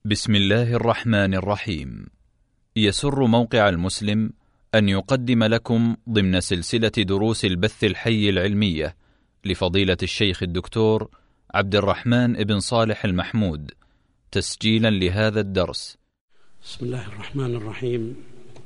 بسم الله الرحمن الرحيم. يسر موقع المسلم أن يقدم لكم ضمن سلسلة دروس البث الحي العلمية لفضيلة الشيخ الدكتور عبد الرحمن بن صالح المحمود تسجيلا لهذا الدرس. بسم الله الرحمن الرحيم.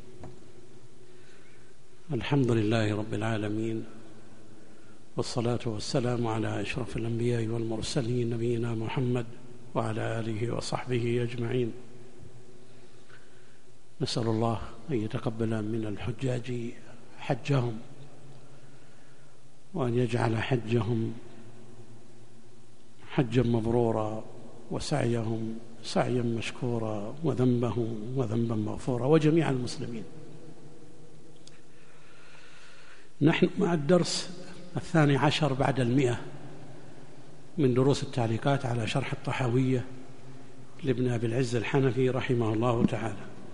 الحمد لله رب العالمين، والصلاة والسلام على أشرف الأنبياء والمرسلين نبينا محمد وعلى آله وصحبه أجمعين. نسأل الله أن يتقبل من الحجاج حجهم، وأن يجعل حجهم حجا مبرورا، وسعيهم سعيا مشكورا، وذنبهم وذنبا مغفورا، وجميع المسلمين. نحن مع الدرس 12 بعد 100 من دروس التعليقات على شرح الطحاوية لابن أبي العز الحنفي رحمه الله تعالى.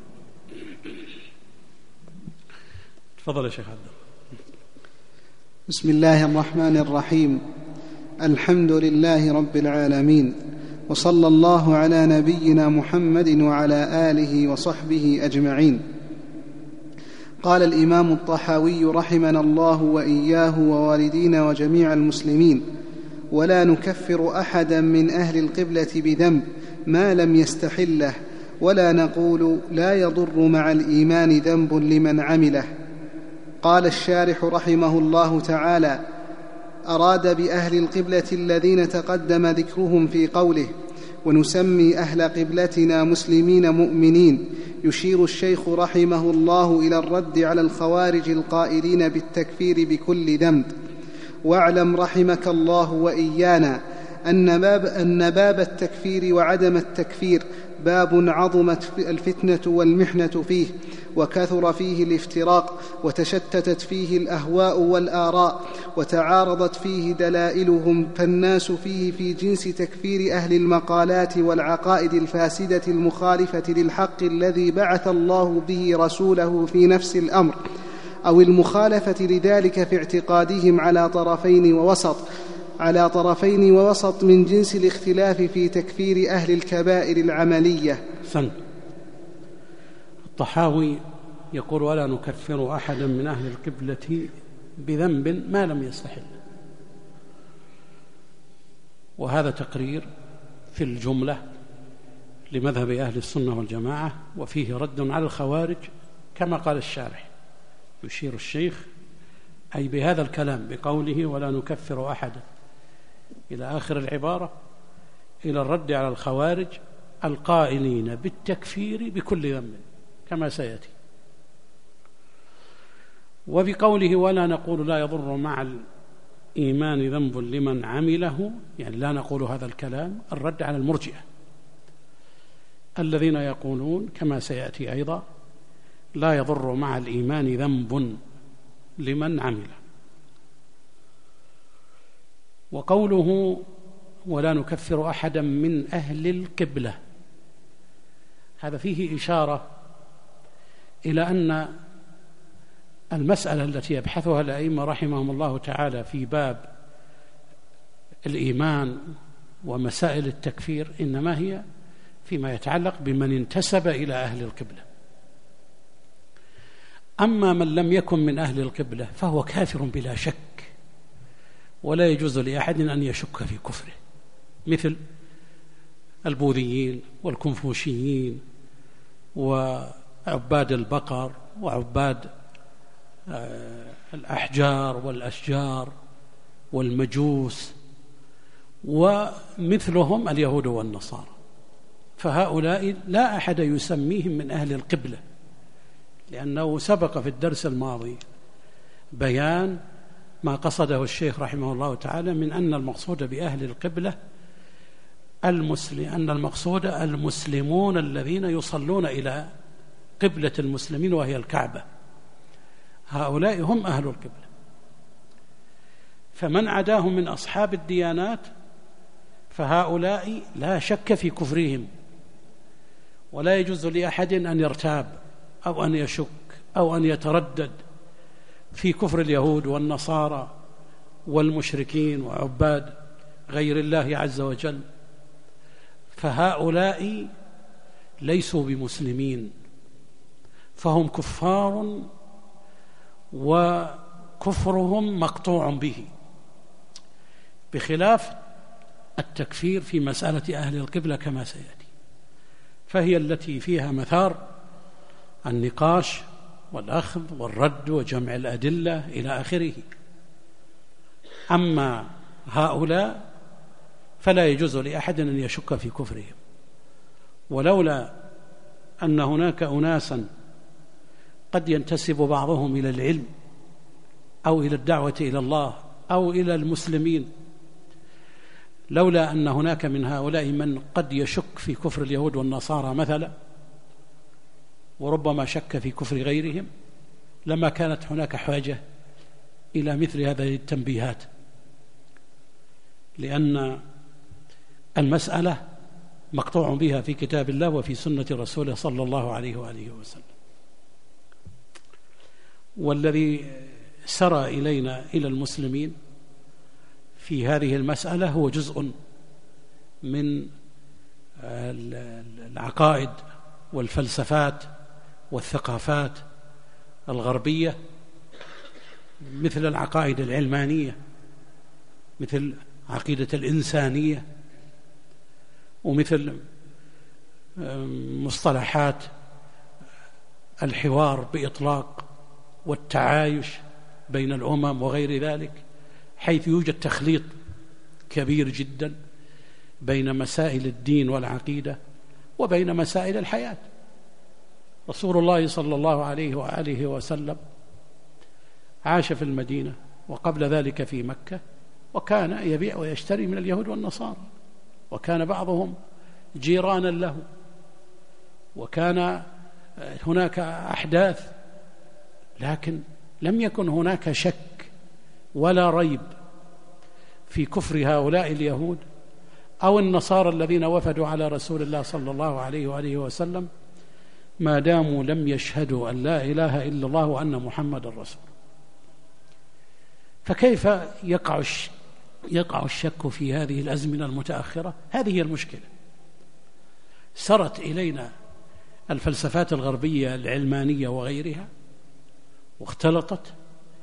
تفضل يا شيخ عبد. بسم الله الرحمن الرحيم. الحمد لله رب العالمين، وصلى الله على نبينا محمد وعلى آله وصحبه أجمعين. قال الإمام الطحاوي رحمنا الله وإياه ووالدينا وجميع المسلمين: ولا نكفر أحدا من أهل القبلة بذنب ما لم يستحله، ولا نقول لا يضر مع الإيمان ذنب لمن عمله. قال الشارح رحمه الله تعالى: أراد بأهل القبلة الذين تقدم ذكرهم في قوله: ونسمي أهل قبلتنا مسلمين مؤمنين، يشير الشيخ رحمه الله إلى الرد على الخوارج القائلين بالتكفير بكل ذنب. واعلم رحمك الله وإيانا أن باب التكفير وعدم التكفير باب عظمت الفتنة والمحنة فيه، وكثر فيه الافتراق، وتشتتت فيه الأهواء والآراء، وتعارضت فيه دلائلهم، فالناس فيه في جنس تكفير أهل المقالات والعقائد الفاسدة المخالفة للحق الذي بعث الله به رسوله في نفس الأمر، أو المخالفة لذلك في اعتقادهم على طرفين ووسط من جنس الاختلاف في تكفير أهل الكبائر العملية. الطحاوي يقول: ولا نكفر أحدا من أهل القبلة بذنب ما لم يستحل. وهذا تقرير في الجملة لمذهب أهل السنة والجماعة، وفيه رد على الخوارج كما قال الشارح. يشير الشيخ أي بهذا الكلام بقوله ولا نكفر أحدا إلى آخر العبارة إلى الرد على الخوارج القائلين بالتكفير بكل ذنب كما سيأتي. وبقوله ولا نقول لا يضر مع الإيمان ذنب لمن عمله، يعني لا نقول هذا الكلام، الرد على المرجئة الذين يقولون كما سيأتي أيضا لا يضر مع الإيمان ذنب لمن عمله. وقوله ولا نكفر أحدا من أهل القبلة، هذا فيه إشارة إلى أن المسألة التي يبحثها الأئمة رحمهم الله تعالى في باب الإيمان ومسائل التكفير إنما هي فيما يتعلق بمن انتسب إلى أهل القبلة. أما من لم يكن من أهل القبلة فهو كافر بلا شك، ولا يجوز لأحد أن يشك في كفره، مثل البوذيين والكنفوشيين وعباد البقر وعباد الأحجار والأشجار والمجوس ومثلهم اليهود والنصارى. فهؤلاء لا أحد يسميهم من أهل القبلة، لأنه سبق في الدرس الماضي بيان ما قصده الشيخ رحمه الله تعالى من أن المقصود بأهل القبلة أن المقصود المسلمون الذين يصلون إلى قبلة المسلمين وهي الكعبة، هؤلاء هم أهل القبلة. فمن عداهم من أصحاب الديانات فهؤلاء لا شك في كفرهم، ولا يجوز لأحد أن يرتاب أو أن يشك أو أن يتردد في كفر اليهود والنصارى والمشركين وعباد غير الله عز وجل. فهؤلاء ليسوا بمسلمين، فهم كفار وكفرهم مقطوع به، بخلاف التكفير في مسألة أهل القبلة كما سيأتي، فهي التي فيها مثار النقاش والأخذ والرد وجمع الأدلة إلى آخره. أما هؤلاء فلا يجوز لأحد أن يشك في كفرهم، ولولا أن هناك أناسا قد ينتسب بعضهم إلى العلم أو إلى الدعوة إلى الله أو إلى المسلمين، لولا أن هناك من هؤلاء من قد يشك في كفر اليهود والنصارى مثلا، وربما شك في كفر غيرهم، لما كانت هناك حاجة إلى مثل هذه التنبيهات، لأن المسألة مقطوع بها في كتاب الله وفي سنة رسوله صلى الله عليه وآله وسلم. والذي سرى إلينا إلى المسلمين في هذه المسألة هو جزء من العقائد والفلسفات والثقافات الغربية، مثل العقائد العلمانية، مثل عقيدة الإنسانية، ومثل مصطلحات الحوار بإطلاق والتعايش بين الأمم وغير ذلك، حيث يوجد تخليط كبير جدا بين مسائل الدين والعقيدة وبين مسائل الحياة. رسول الله صلى الله عليه وآله وسلم عاش في المدينة وقبل ذلك في مكة، وكان يبيع ويشتري من اليهود والنصارى، وكان بعضهم جيرانا له، وكان هناك أحداث، لكن لم يكن هناك شك ولا ريب في كفر هؤلاء اليهود أو النصارى الذين وفدوا على رسول الله صلى الله عليه وآله وسلم، ما داموا لم يشهدوا أن لا إله إلا الله وأن محمد رسول. فكيف يقع الشك في هذه الأزمنة المتأخرة؟ هذه هي المشكلة. سرت إلينا الفلسفات الغربية العلمانية وغيرها، واختلطت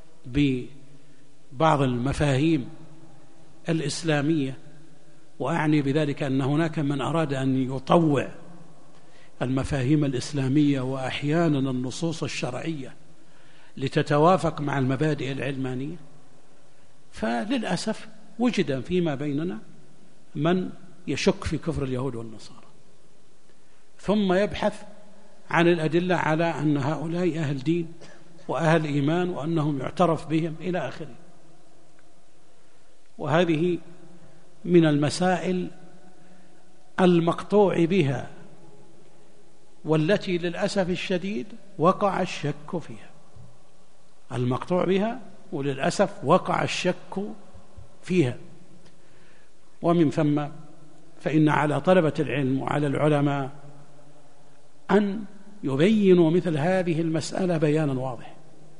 ببعض المفاهيم الإسلامية، وأعني بذلك أن هناك من أراد أن يطوع المفاهيم الإسلامية وأحيانا النصوص الشرعية لتتوافق مع المبادئ العلمانية. فللأسف وجد فيما بيننا من يشك في كفر اليهود والنصارى، ثم يبحث عن الأدلة على أن هؤلاء أهل دين وأهل إيمان وأنهم يعترف بهم إلى آخره. وهذه من المسائل المقطوع بها، والتي للأسف الشديد وقع الشك فيها، المقطوع بها وللأسف وقع الشك فيها. ومن ثم فإن على طلبة العلم وعلى العلماء أن يبينوا مثل هذه المسألة بيانا واضح،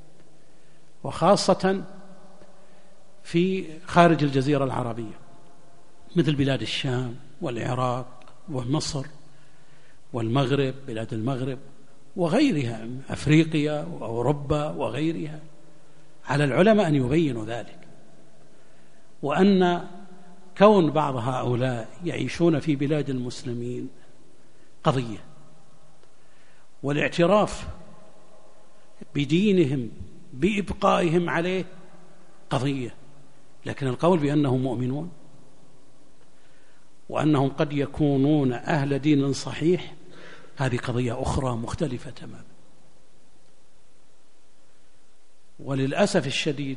وخاصة في خارج الجزيرة العربية، مثل بلاد الشام والعراق ومصر والمغرب، بلاد المغرب وغيرها، أفريقيا وأوروبا وغيرها. على العلماء أن يبينوا ذلك، وأن كون بعض هؤلاء يعيشون في بلاد المسلمين قضية، والاعتراف بدينهم بإبقائهم عليه قضية، لكن القول بأنهم مؤمنون وأنهم قد يكونون أهل دين صحيح هذه قضية أخرى مختلفة تماما. وللأسف الشديد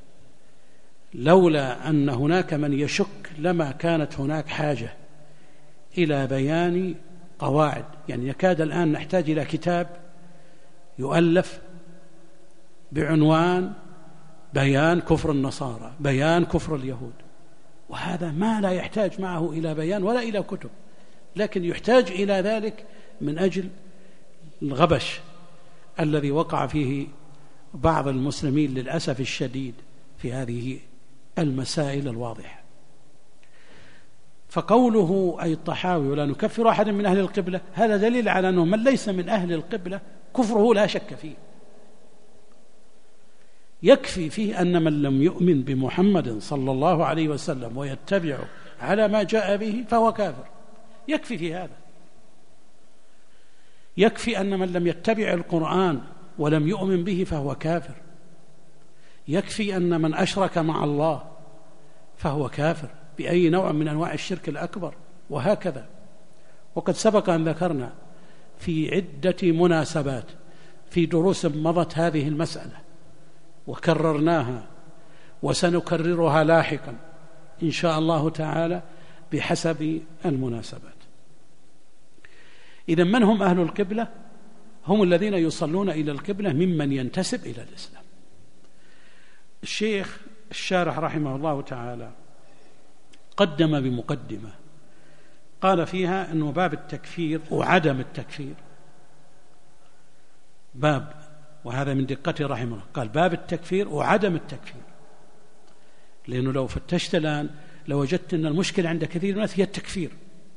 لولا أن هناك من يشك لما كانت هناك حاجة إلى بيان قواعد. يعني يكاد الآن نحتاج إلى كتاب يؤلف بعنوان بيان كفر النصارى، بيان كفر اليهود، وهذا ما لا يحتاج معه إلى بيان ولا إلى كتب، لكن يحتاج إلى ذلك من أجل الغبش الذي وقع فيه بعض المسلمين للأسف الشديد في هذه المسائل الواضحة. فقوله أي الطحاوي ولا نكفر أحد من أهل القبلة هذا دليل على أنه من ليس من أهل القبلة كفره لا شك فيه. يكفي فيه أن من لم يؤمن بمحمد صلى الله عليه وسلم ويتبع على ما جاء به فهو كافر، يكفي في هذا. يكفي أن من لم يتبع القرآن ولم يؤمن به فهو كافر. يكفي أن من أشرك مع الله فهو كافر بأي نوع من أنواع الشرك الأكبر، وهكذا. وقد سبق أن ذكرنا في عدة مناسبات في دروس مضت هذه المسألة وكررناها وسنكررها لاحقا إن شاء الله تعالى بحسب المناسبات. إذن من هم أهل القبلة؟ هم الذين يصلون إلى القبلة ممن ينتسب إلى الإسلام. الشيخ الشارح رحمه الله تعالى قدم بمقدمة قال فيها أنه باب التكفير وعدم التكفير باب، وهذا من دقته رحمه الله، قال باب التكفير وعدم التكفير، لأنه لو فتشت الآن لوجدت أن المشكلة عند كثير من الناس هي التكفير،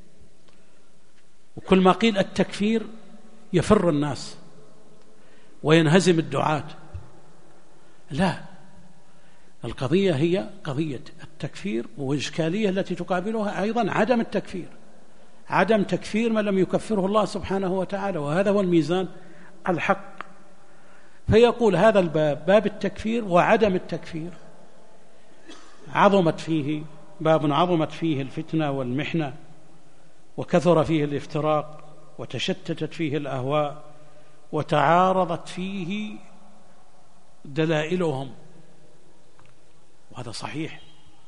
وكل ما قيل التكفير يفر الناس وينهزم الدعاة. لا، القضية هي قضية التكفير، والإشكالية التي تقابلها أيضا عدم التكفير، عدم تكفير من لم يكفره الله سبحانه وتعالى، وهذا هو الميزان الحق. فيقول هذا الباب باب التكفير وعدم التكفير عظمت فيه الفتنة والمحنة، وكثر فيه الافتراق، وتشتتت فيه الأهواء، وتعارضت فيه دلائلهم، وهذا صحيح،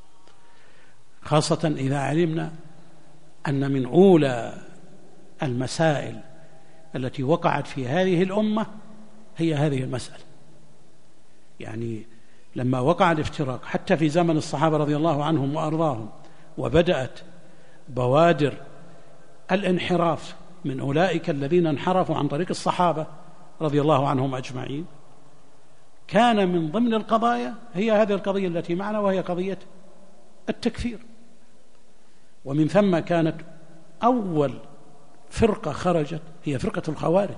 خاصة إذا علمنا أن من أولى المسائل التي وقعت في هذه الأمة هي هذه المسألة. يعني لما وقع الافتراق حتى في زمن الصحابة رضي الله عنهم وأرضاهم، وبدأت بوادر الانحراف من أولئك الذين انحرفوا عن طريق الصحابة رضي الله عنهم أجمعين، كان من ضمن القضايا هي هذه القضية التي معنا، وهي قضية التكفير. ومن ثم كانت أول فرقة خرجت هي فرقة الخوارج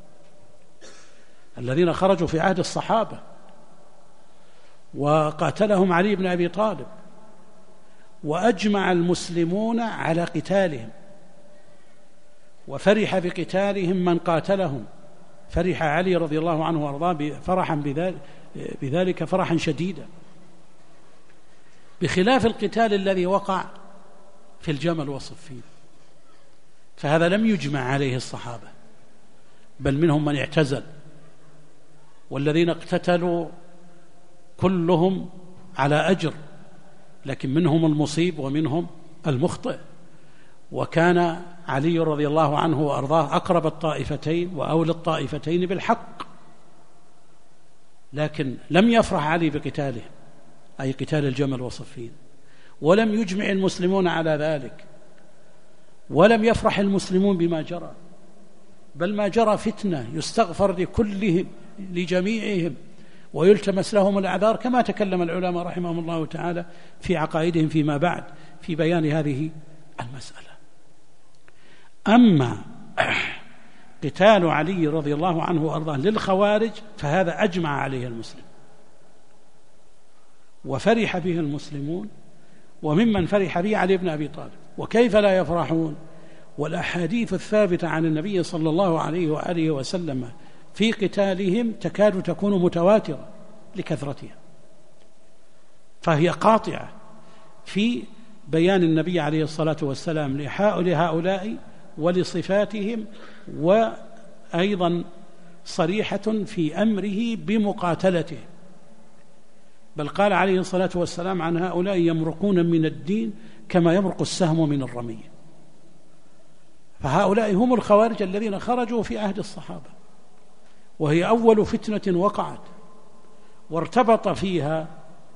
الذين خرجوا في عهد الصحابة، وقاتلهم علي بن أبي طالب، وأجمع المسلمون على قتالهم، وفرح بقتالهم من قاتلهم، فرح علي رضي الله عنه وارضاه فرحا بذلك فرحا شديدا، بخلاف القتال الذي وقع في الجمل والصفين، فهذا لم يجمع عليه الصحابة، بل منهم من اعتزل، والذين اقتتلوا كلهم على أجر، لكن منهم المصيب ومنهم المخطئ. وكان علي رضي الله عنه وأرضاه أقرب الطائفتين وأولى الطائفتين بالحق، لكن لم يفرح علي بقتاله، أي قتال الجمل وصفين، ولم يجمع المسلمون على ذلك، ولم يفرح المسلمون بما جرى، بل ما جرى فتنة يستغفر لكلهم لجميعهم ويلتمس لهم الأعذار، كما تكلم العلماء رحمهم الله تعالى في عقائدهم فيما بعد في بيان هذه المسألة. أما قتال علي رضي الله عنه وأرضاه للخوارج فهذا أجمع عليه المسلم وفرح به المسلمون، وممن فرح به علي بن أبي طالب، وكيف لا يفرحون والأحاديث الثابتة عن النبي صلى الله عليه وآله وسلم في قتالهم تكاد تكون متواترة لكثرتها، فهي قاطعة في بيان النبي عليه الصلاة والسلام لهؤلاء ولصفاتهم، وأيضا صريحة في أمره بمقاتلته، بل قال عليه الصلاة والسلام عن هؤلاء يمرقون من الدين كما يمرق السهم من الرمية. فهؤلاء هم الخوارج الذين خرجوا في عهد الصحابة، وهي أول فتنة وقعت، وارتبطت فيها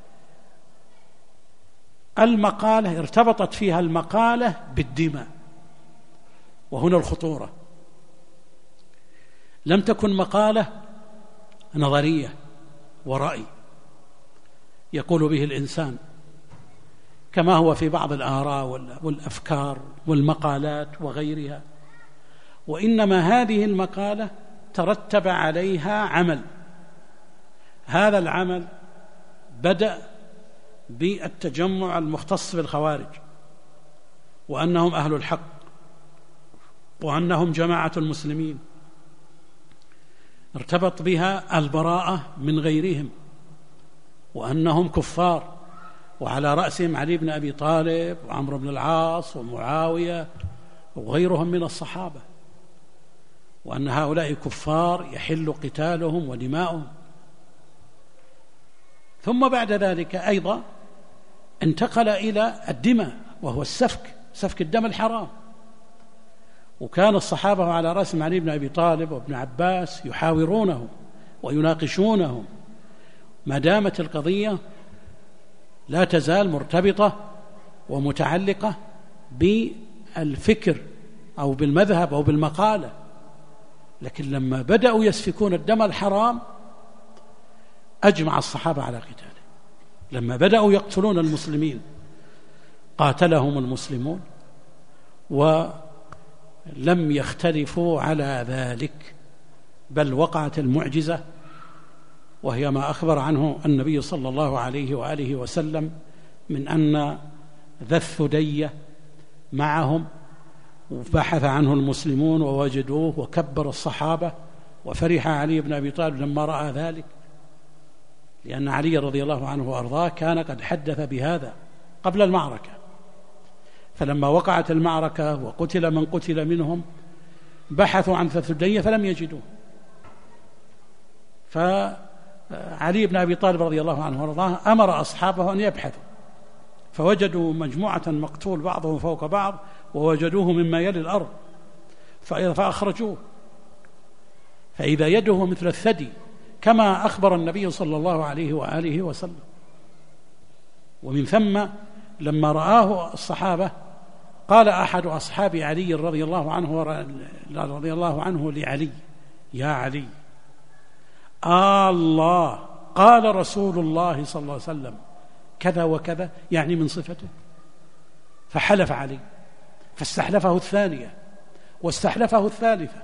المقالة بالدماء، وهنا الخطورة. لم تكن مقالة نظرية ورأي يقول به الإنسان، كما هو في بعض الآراء والأفكار والمقالات وغيرها، وإنما هذه المقالة ترتب عليها عمل. هذا العمل بدأ بالتجمع المختص بالخوارج، وأنهم أهل الحق، وأنهم جماعة المسلمين، ارتبط بها البراءة من غيرهم، وأنهم كفار، وعلى رأسهم علي بن أبي طالب وعمرو بن العاص ومعاوية وغيرهم من الصحابة، وأن هؤلاء كفار يحل قتالهم ودماؤهم. ثم بعد ذلك أيضا انتقل إلى الدماء، وهو سفك الدم الحرام، وكان الصحابة على رأسهم علي بن أبي طالب وابن عباس يحاورونهم ويناقشونهم ما دامت القضية لا تزال مرتبطة ومتعلقة بالفكر أو بالمذهب أو بالمقالة. لكن لما بدأوا يسفكون الدم الحرام أجمع الصحابة على قتاله. لما بدأوا يقتلون المسلمين قاتلهم المسلمون، ولم يختلفوا على ذلك، بل وقعت المعجزة، وهي ما أخبر عنه النبي صلى الله عليه وآله وسلم من أن ذا الثدي معهم، وبحث عنه المسلمون ووجدوه، وكبر الصحابة، وفرح علي بن أبي طالب لما رأى ذلك، لأن علي رضي الله عنه وأرضاه كان قد حدث بهذا قبل المعركة. فلما وقعت المعركة وقتل من قتل منهم بحثوا عن ذا الثدي فلم يجدوه، فعلي بن أبي طالب رضي الله عنه وأرضاه أمر أصحابه أن يبحثوا، فوجدوا مجموعة مقتول بعضهم فوق بعض، ووجدوه مما يلي الأرض، فأخرجوه، فإذا يده مثل الثدي كما أخبر النبي صلى الله عليه وآله وسلم. ومن ثم لما رآه الصحابة قال أحد أصحاب علي رضي الله عنه لعلي: يا علي، الله قال رسول الله صلى الله عليه وسلم كذا وكذا، يعني من صفته. فحلف علي، فاستحلفه الثانية واستحلفه الثالثة،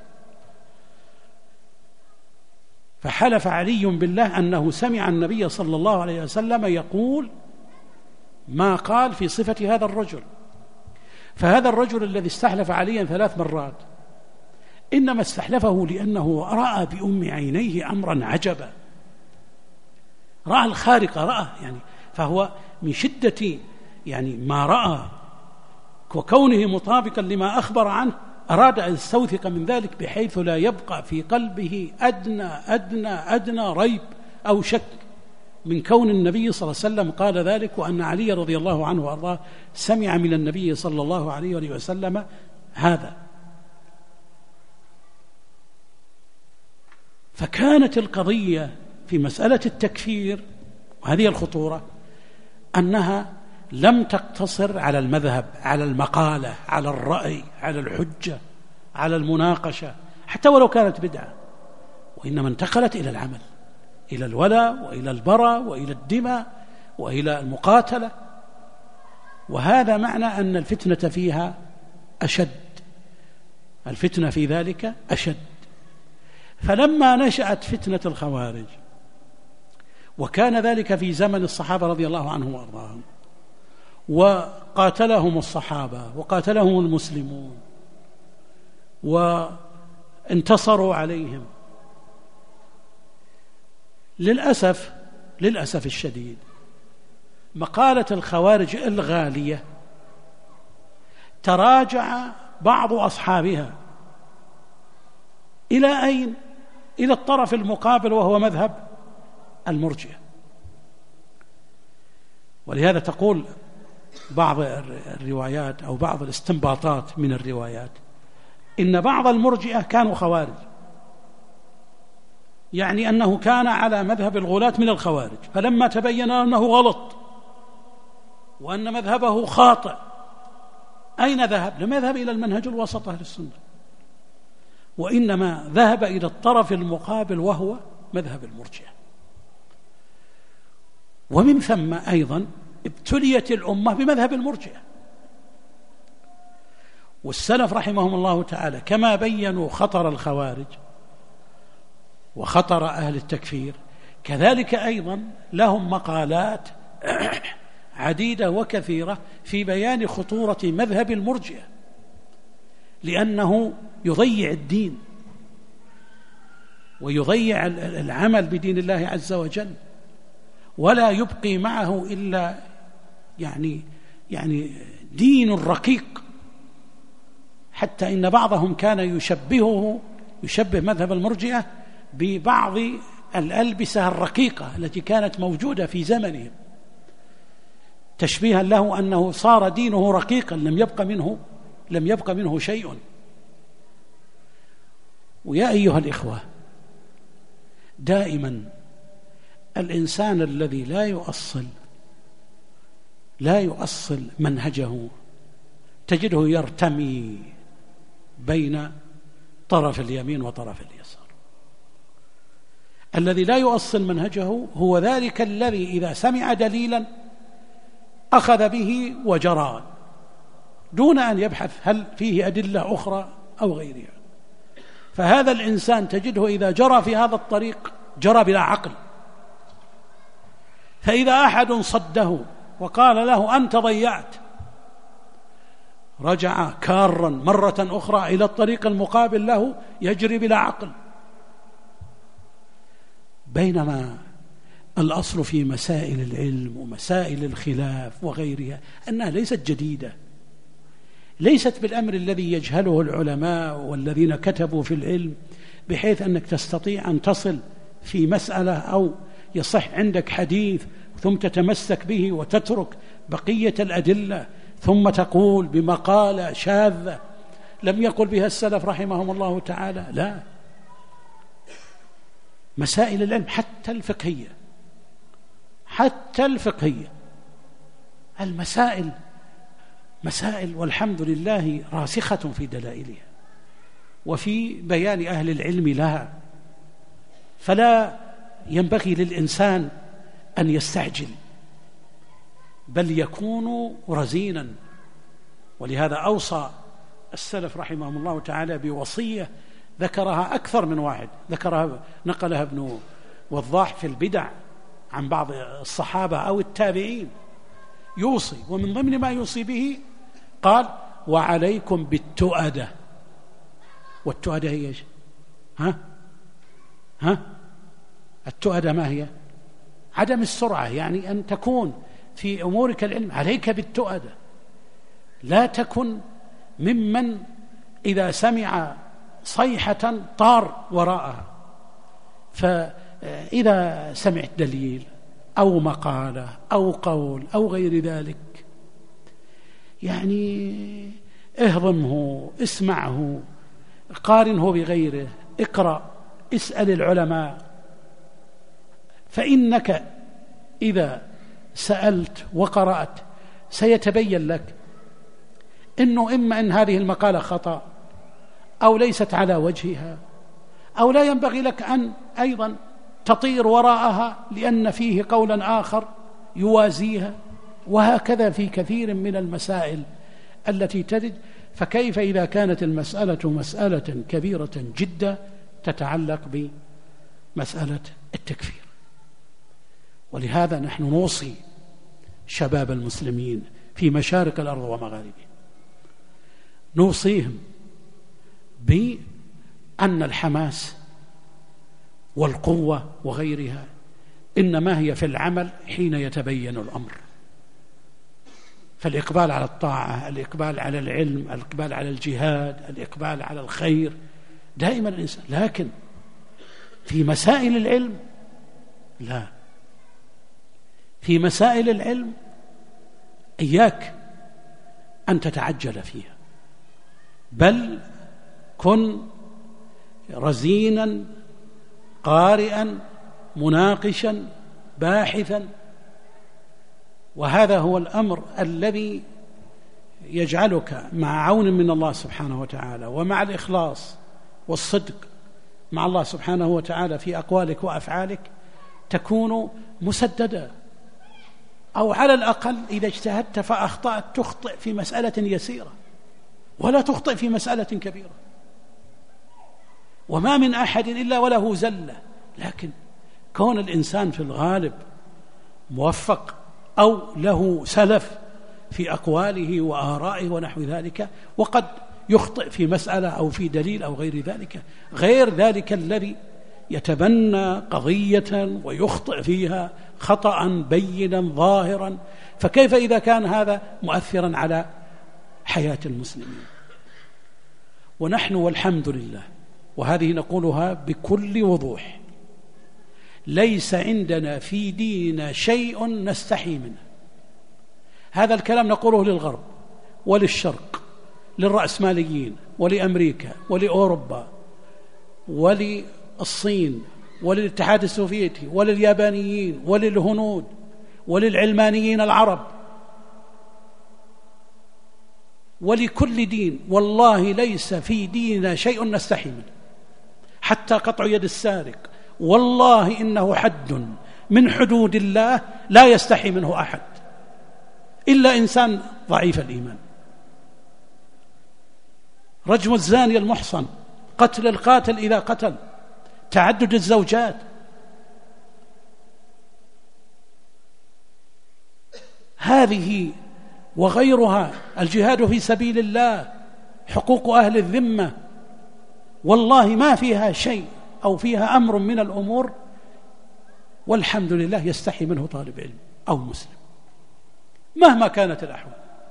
فحلف علي بالله أنه سمع النبي صلى الله عليه وسلم يقول ما قال في صفة هذا الرجل. فهذا الرجل الذي استحلف عليا 3 مرات إنما استحلفه لأنه رأى بأم عينيه أمرا عجبا، رأى الخارقة، رأى يعني، فهو من شدة يعني ما رأى وكونه مطابقا لما أخبر عنه أراد أن يستوثق من ذلك، بحيث لا يبقى في قلبه أدنى ريب أو شك من كون النبي صلى الله عليه وسلم قال ذلك، وأن علي رضي الله عنه وأرضاه سمع من النبي صلى الله عليه وسلم هذا. فكانت القضية في مسألة التكفير، وهذه الخطورة، أنها لم تقتصر على المذهب، على المقالة، على الرأي، على الحجة، على المناقشة، حتى ولو كانت بدعة، وإنما انتقلت إلى العمل، إلى الولاء وإلى البراء وإلى الدماء وإلى المقاتلة. وهذا معنى أن الفتنة فيها أشد، الفتنة في ذلك أشد. فلما نشأت فتنة الخوارج، وكان ذلك في زمن الصحابة رضي الله عنهم وأرضاهم، وقاتلهم الصحابة وقاتلهم المسلمون وانتصروا عليهم، للأسف الشديد مقالة الخوارج الغالية تراجع بعض أصحابها إلى أين؟ إلى الطرف المقابل، وهو مذهب المرجئة. ولهذا تقول بعض الروايات أو بعض الاستنباطات من الروايات إن بعض المرجئة كانوا خوارج، يعني أنه كان على مذهب الغلاة من الخوارج، فلما تبين أنه غلط وأن مذهبه خاطئ أين ذهب؟ لم يذهب إلى المنهج الوسط أهل السنة، وإنما ذهب إلى الطرف المقابل وهو مذهب المرجئة. ومن ثم أيضا ابتليت الأمة بمذهب المرجئة. والسلف رحمهم الله تعالى كما بينوا خطر الخوارج وخطر أهل التكفير، كذلك أيضا لهم مقالات عديدة وكثيرة في بيان خطورة مذهب المرجئة، لأنه يضيع الدين ويضيع العمل بدين الله عز وجل، ولا يبقي معه إلا يعني دين رقيق، حتى إن بعضهم كان يشبه مذهب المرجئة ببعض الألبسة الرقيقة التي كانت موجودة في زمنهم، تشبيها له أنه صار دينه رقيقا لم يبق منه شيء. ويا أيها الإخوة، دائما الإنسان الذي لا يؤصل منهجه تجده يرتمي بين طرف اليمين وطرف اليسار. الذي لا يؤصل منهجه هو ذلك الذي إذا سمع دليلا أخذ به وجرى دون أن يبحث هل فيه أدلة أخرى أو غيرها. فهذا الإنسان تجده إذا جرى في هذا الطريق جرى بلا عقل. فإذا أحد صده وقال له أنت ضيعت، رجع كارا مرة أخرى إلى الطريق المقابل له يجري بلا عقل. بينما الأصل في مسائل العلم ومسائل الخلاف وغيرها أنها ليست جديدة، ليست بالأمر الذي يجهله العلماء والذين كتبوا في العلم، بحيث أنك تستطيع أن تصل في مسألة أو يصح عندك حديث ثم تتمسك به وتترك بقية الأدلة، ثم تقول بمقالة شاذة لم يقل بها السلف رحمهم الله تعالى. لا، مسائل العلم حتى الفقهية المسائل مسائل والحمد لله راسخة في دلائلها وفي بيان أهل العلم لها، فلا ينبغي للإنسان أن يستعجل بل يكون رزينا. ولهذا أوصى السلف رحمهم الله تعالى بوصية ذكرها أكثر من واحد، نقلها ابن وضاح في البدع عن بعض الصحابة أو التابعين، يوصي، ومن ضمن ما يوصي به قال وعليكم بالتؤدة. والتؤدة هي ايش؟ التؤدة ما هي؟ عدم السرعة، يعني أن تكون في أمورك العلم عليك بالتؤدة، لا تكن ممن إذا سمع صيحة طار وراءها. فإذا سمعت دليل أو مقالة أو قول أو غير ذلك يعني اهضمه، اسمعه، قارنه بغيره، اقرأ، اسأل العلماء، فإنك إذا سألت وقرأت سيتبين لك إنه إما أن هذه المقالة خطأ أو ليست على وجهها، أو لا ينبغي لك أن أيضا تطير وراءها لأن فيه قولا آخر يوازيها، وهكذا في كثير من المسائل التي ترد. فكيف إذا كانت المسألة مسألة كبيرة جدا تتعلق بمسألة التكفير؟ ولهذا نحن نوصي شباب المسلمين في مشارق الأرض ومغاربها، نوصيهم بأن الحماس والقوة وغيرها إنما هي في العمل حين يتبين الأمر، فالإقبال على الطاعة، الإقبال على العلم، الإقبال على الجهاد، الإقبال على الخير دائما الإنسان. لكن في مسائل العلم لا، في مسائل العلم إياك أن تتعجل فيها، بل كن رزينا قارئا مناقشا باحثا. وهذا هو الأمر الذي يجعلك مع عون من الله سبحانه وتعالى ومع الإخلاص والصدق مع الله سبحانه وتعالى في أقوالك وأفعالك تكون مسددا أو على الأقل إذا اجتهدت فأخطأت تخطئ في مسألة يسيرة ولا تخطئ في مسألة كبيرة. وما من أحد إلا وله زلة، لكن كون الإنسان في الغالب موفق أو له سلف في أقواله وآرائه ونحو ذلك، وقد يخطئ في مسألة أو في دليل أو غير ذلك، غير ذلك الذي يتبنى قضية ويخطئ فيها خطأ بينا ظاهرا، فكيف إذا كان هذا مؤثرا على حياة المسلمين؟ ونحن والحمد لله، وهذه نقولها بكل وضوح، ليس عندنا في ديننا شيء نستحي منه. هذا الكلام نقوله للغرب وللشرق، للرأسماليين ولأمريكا ولأوروبا وللصين وللاتحاد السوفيتي ولليابانيين وللهنود وللعلمانيين العرب ولكل دين. والله ليس في ديننا شيء نستحي منه، حتى قطع يد السارق، والله إنه حد من حدود الله لا يستحي منه أحد إلا إنسان ضعيف الإيمان. رجم الزاني المحصن، قتل القاتل إذا قتل، تعدد الزوجات، هذه وغيرها، الجهاد في سبيل الله، حقوق أهل الذمة، والله ما فيها شيء أو فيها أمر من الأمور والحمد لله يستحي منه طالب علم أو مسلم مهما كانت الأحوال.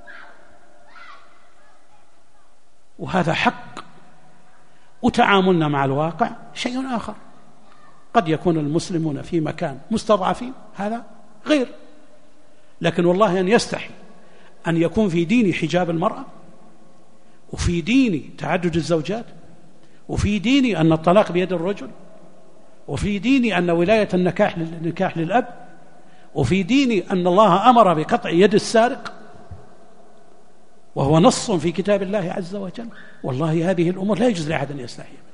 وهذا حق. وتعاملنا مع الواقع شيء آخر، قد يكون المسلمون في مكان مستضعفين، هذا غير، لكن والله أن يستحي أن يكون في ديني حجاب المرأة، وفي ديني تعدد الزوجات، وفي ديني أن الطلاق بيد الرجل، وفي ديني أن ولاية النكاح للأب، وفي ديني أن الله أمر بقطع يد السارق، وهو نص في كتاب الله عز وجل. والله هذه الأمور لا يجوز لأحد أن يستحي منها.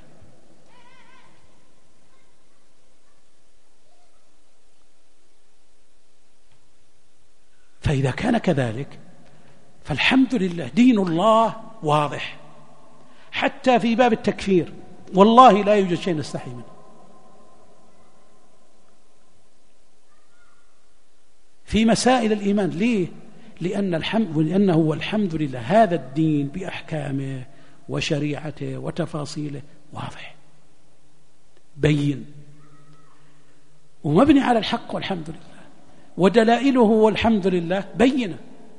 فإذا كان كذلك فالحمد لله دين الله واضح، حتى في باب التكفير والله لا يوجد شيء نستحي منه. في مسائل الإيمان، ليه؟ لأنه والحمد لله هذا الدين بأحكامه وشريعته وتفاصيله واضح بين ومبني على الحق والحمد لله، ودلائله والحمد لله بينة.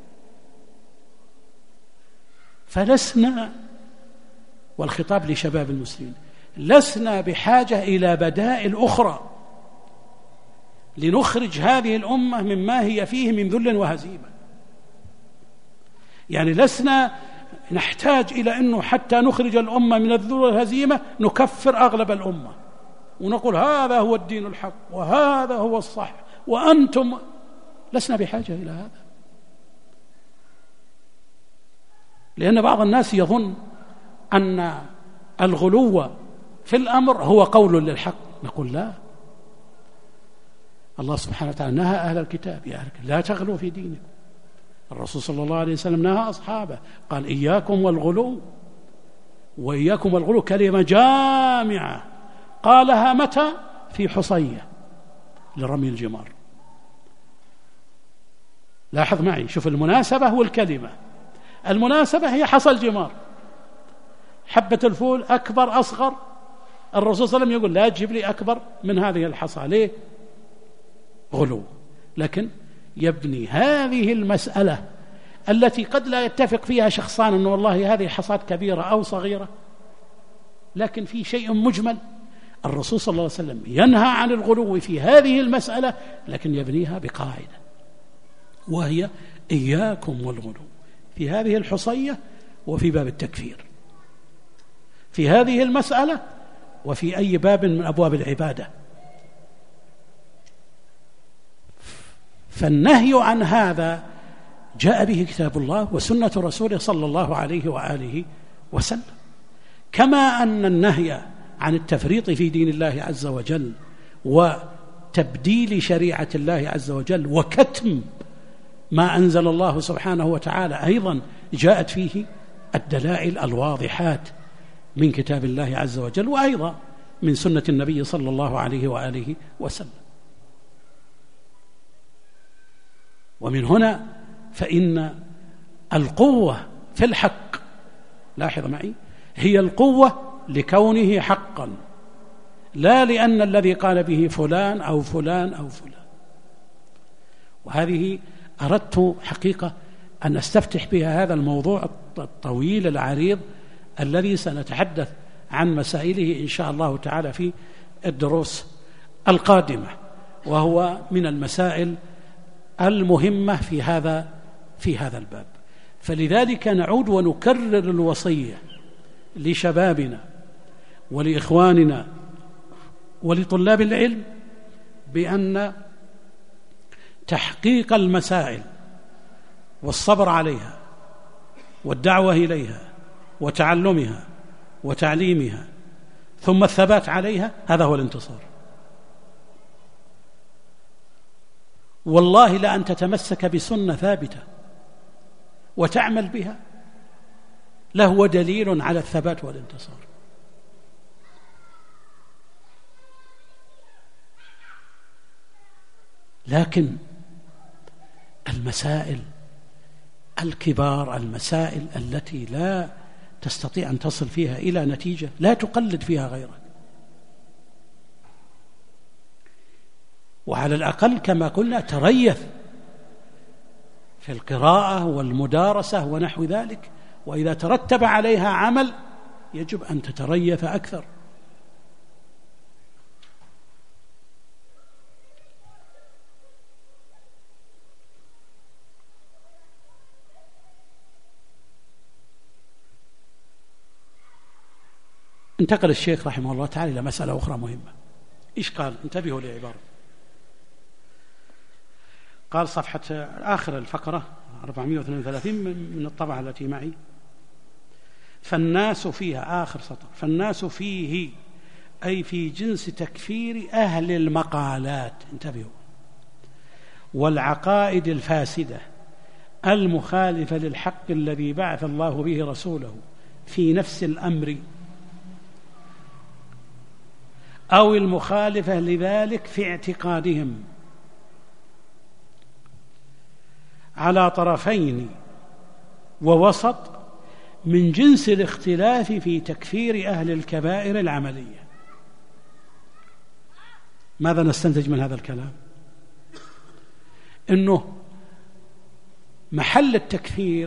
فلسنا، والخطاب لشباب المسلمين، لسنا بحاجة إلى بدائل أخرى لنخرج هذه الأمة مما هي فيه من ذل وهزيمة. يعني لسنا نحتاج إلى أنه حتى نخرج الأمة من الذل والهزيمة نكفر أغلب الأمة ونقول هذا هو الدين الحق وهذا هو الصح وأنتم، لسنا بحاجة إلى هذا. لأن بعض الناس يظن أن الغلو في الأمر هو قول للحق. نقول لا، الله سبحانه وتعالى نهى أهل الكتاب يا أهل الكتاب لا تغلوا في دينكم. الرسول صلى الله عليه وسلم نهى أصحابه قال إياكم والغلو، وإياكم والغلو كلمة جامعة قالها متى؟ في حصية لرمي الجمار. لاحظ معي، شوف المناسبة والكلمة. المناسبة هي حصى الجمار، حبة الفول أكبر أصغر، الرسول صلى الله عليه وسلم يقول لا تجيب لي أكبر من هذه الحصى. ليه؟ غلو. لكن يبني هذه المسألة التي قد لا يتفق فيها شخصان أنه والله هذه حصاة كبيرة أو صغيرة، لكن في شيء مجمل. الرسول صلى الله عليه وسلم ينهى عن الغلو في هذه المسألة، لكن يبنيها بقاعدة وهي إياكم والغلو في هذه الحصية وفي باب التكفير، في هذه المسألة وفي أي باب من أبواب العبادة. فالنهي عن هذا جاء به كتاب الله وسنة رسوله صلى الله عليه وآله وسلم، كما أن النهي عن التفريط في دين الله عز وجل وتبديل شريعة الله عز وجل وكتم ما أنزل الله سبحانه وتعالى أيضا جاءت فيه الدلائل الواضحات من كتاب الله عز وجل، وأيضا من سنة النبي صلى الله عليه وآله وسلم. ومن هنا فإن القوة في الحق، لاحظ معي، هي القوة لكونه حقا، لا لأن الذي قال به فلان أو فلان أو فلان. وهذه أردت حقيقة أن أستفتح بها هذا الموضوع الطويل العريض الذي سنتحدث عن مسائله إن شاء الله تعالى في الدروس القادمة، وهو من المسائل المهمة في هذا الباب. فلذلك نعود ونكرر الوصية لشبابنا ولإخواننا ولطلاب العلم بأن تحقيق المسائل والصبر عليها والدعوة إليها وتعلمها وتعليمها ثم الثبات عليها، هذا هو الانتصار. والله لأن تتمسك بسنة ثابتة وتعمل بها لهو دليل على الثبات والانتصار. لكن المسائل الكبار، المسائل التي لا تستطيع أن تصل فيها إلى نتيجة، لا تقلد فيها غيرك، وعلى الأقل كما قلنا تريث في القراءة والمدارسة ونحو ذلك، وإذا ترتب عليها عمل يجب أن تتريث أكثر. انتقل الشيخ رحمه الله تعالى إلى مسألة أخرى مهمة. إيش قال؟ انتبهوا لعبارة، قال صفحة آخر الفقرة 432 من الطبعة التي معي: فالناس فيها، آخر سطر، فالناس فيه أي في جنس تكفير أهل المقالات، انتبهوا، والعقائد الفاسدة المخالفة للحق الذي بعث الله به رسوله في نفس الأمر، أو المخالفة لذلك في اعتقادهم، على طرفين ووسط من جنس الاختلاف في تكفير أهل الكبائر العملية. ماذا نستنتج من هذا الكلام؟ إنه محل التكفير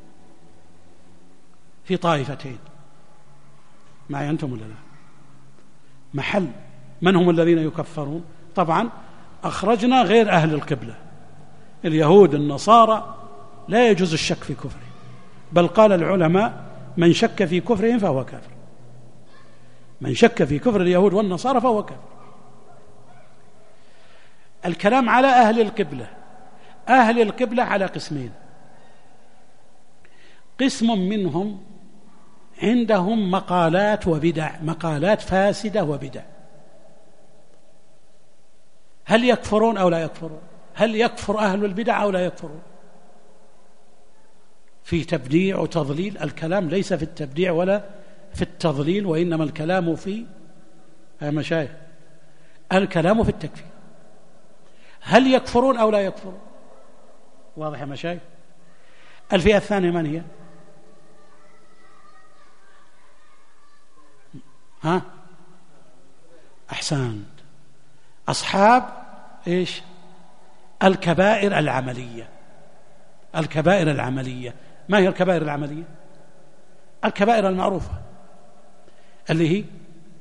في طائفتين، معي أنتم ولا لا؟ محل من هم الذين يكفرون؟ طبعا أخرجنا غير أهل القبلة، اليهود النصارى لا يجوز الشك في كفره، بل قال العلماء من شك في كفرهم فهو كافر، من شك في كفر اليهود والنصارى فهو كافر. الكلام على أهل القبلة، أهل القبلة على قسمين: قسم منهم عندهم مقالات وبدع، مقالات فاسدة وبدع، هل يكفرون أو لا يكفرون؟ هل يكفر أهل البدع أو لا يكفرون؟ في تبديع وتضليل، الكلام ليس في التبديع ولا في التضليل، وإنما الكلام في مشايخ، الكلام في التكفير، هل يكفرون أو لا يكفرون؟ واضح يا مشايخ؟ الفئة الثانية من هي؟ ها؟ أحسنت، أصحاب إيش؟ الكبائر العملية. الكبائر العملية، ما هي الكبائر العملية؟ الكبائر المعروفة اللي هي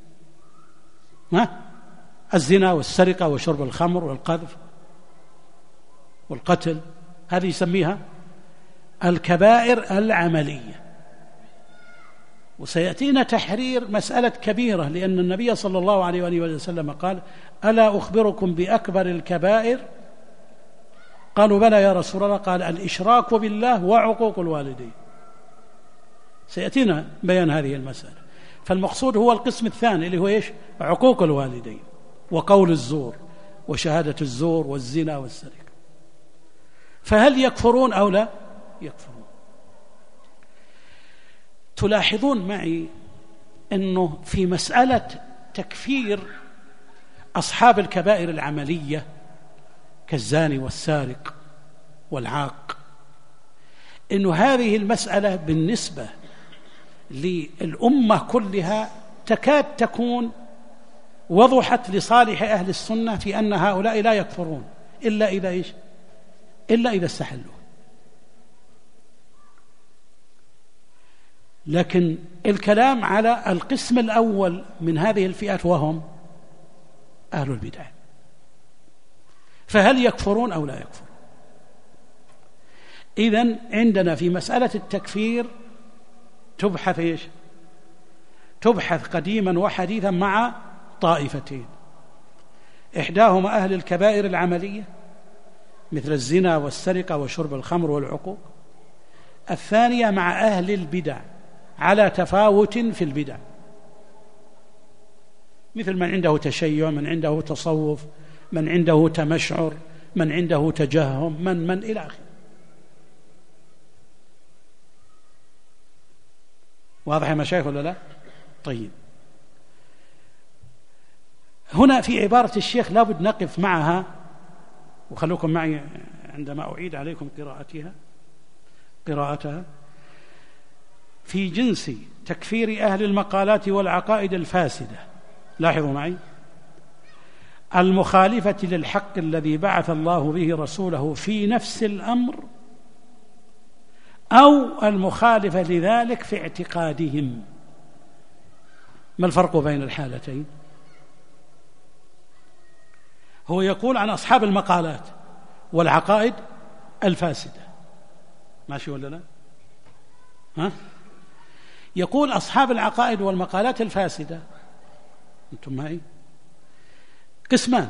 الزنا والسرقة وشرب الخمر والقذف والقتل، هذه يسميها الكبائر العملية. وسيأتينا تحرير مسألة كبيرة، لأن النبي صلى الله عليه وآله وسلم قال: ألا أخبركم بأكبر الكبائر؟ قالوا: بلى يا رسول الله. قال: الإشراك بالله وعقوق الوالدين. سيأتينا بيان هذه المسألة. فالمقصود هو القسم الثاني اللي هو إيش؟ عقوق الوالدين وقول الزور وشهادة الزور والزنا والسرقة. فهل يكفرون أو لا يكفرون؟ تلاحظون معي أنه في مسألة تكفير أصحاب الكبائر العملية كالزاني والسارق والعاق، أنه هذه المسألة بالنسبة للأمة كلها تكاد تكون وضحت لصالح أهل السنة في أن هؤلاء لا يكفرون إلا إذا إيش؟ إلا إذا استحلوا. لكن الكلام على القسم الأول من هذه الفئات وهم أهل البدع، فهل يكفرون أو لا يكفرون؟ إذن عندنا في مسألة التكفير تبحث إيش؟ تبحث قديما وحديثا مع طائفتين، إحداهما أهل الكبائر العملية مثل الزنا والسرقة وشرب الخمر والعقوق، الثانية مع أهل البدع على تفاوت في البدع، مثل من عنده تشيع، من عنده تصوف، من عنده تمشعر، من عنده تجهم، من إلى آخره. واضح يا مشايخ ولا لا؟ طيب، هنا في عبارة الشيخ لابد نقف معها، وخلوكم معي عندما أعيد عليكم قراءتها في جنس تكفير أهل المقالات والعقائد الفاسدة. لاحظوا معي: المخالفة للحق الذي بعث الله به رسوله في نفس الأمر، أو المخالفة لذلك في اعتقادهم. ما الفرق بين الحالتين؟ هو يقول عن أصحاب المقالات والعقائد الفاسدة، ماشي ولا لا؟ ها؟ يقول أصحاب العقائد والمقالات الفاسدة، أنتم معي؟ قسمان: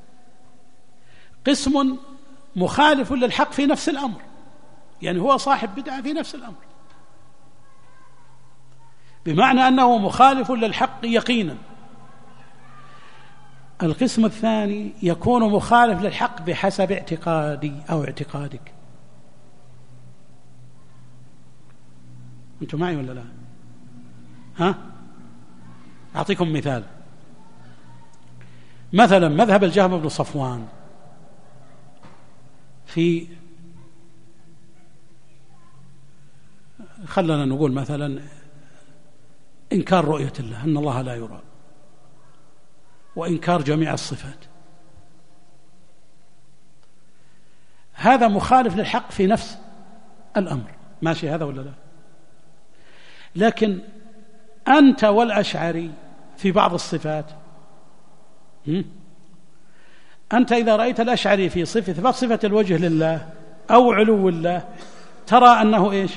قسم مخالف للحق في نفس الأمر، يعني هو صاحب بدعة في نفس الأمر، بمعنى أنه مخالف للحق يقينا. القسم الثاني يكون مخالف للحق بحسب اعتقادي أو اعتقادك. أنتم معي ولا لا؟ ها؟ أعطيكم مثال. مثلا مذهب الجهم بن صفوان في، خلنا نقول مثلا إنكار رؤية الله، أن الله لا يرى، وإنكار جميع الصفات. هذا مخالف للحق في نفس الأمر، ماشي هذا ولا لا؟ لكن أنت والأشعري في بعض الصفات، أنت إذا رأيت الأشعري في صفة الوجه لله أو علو الله، ترى أنه إيش؟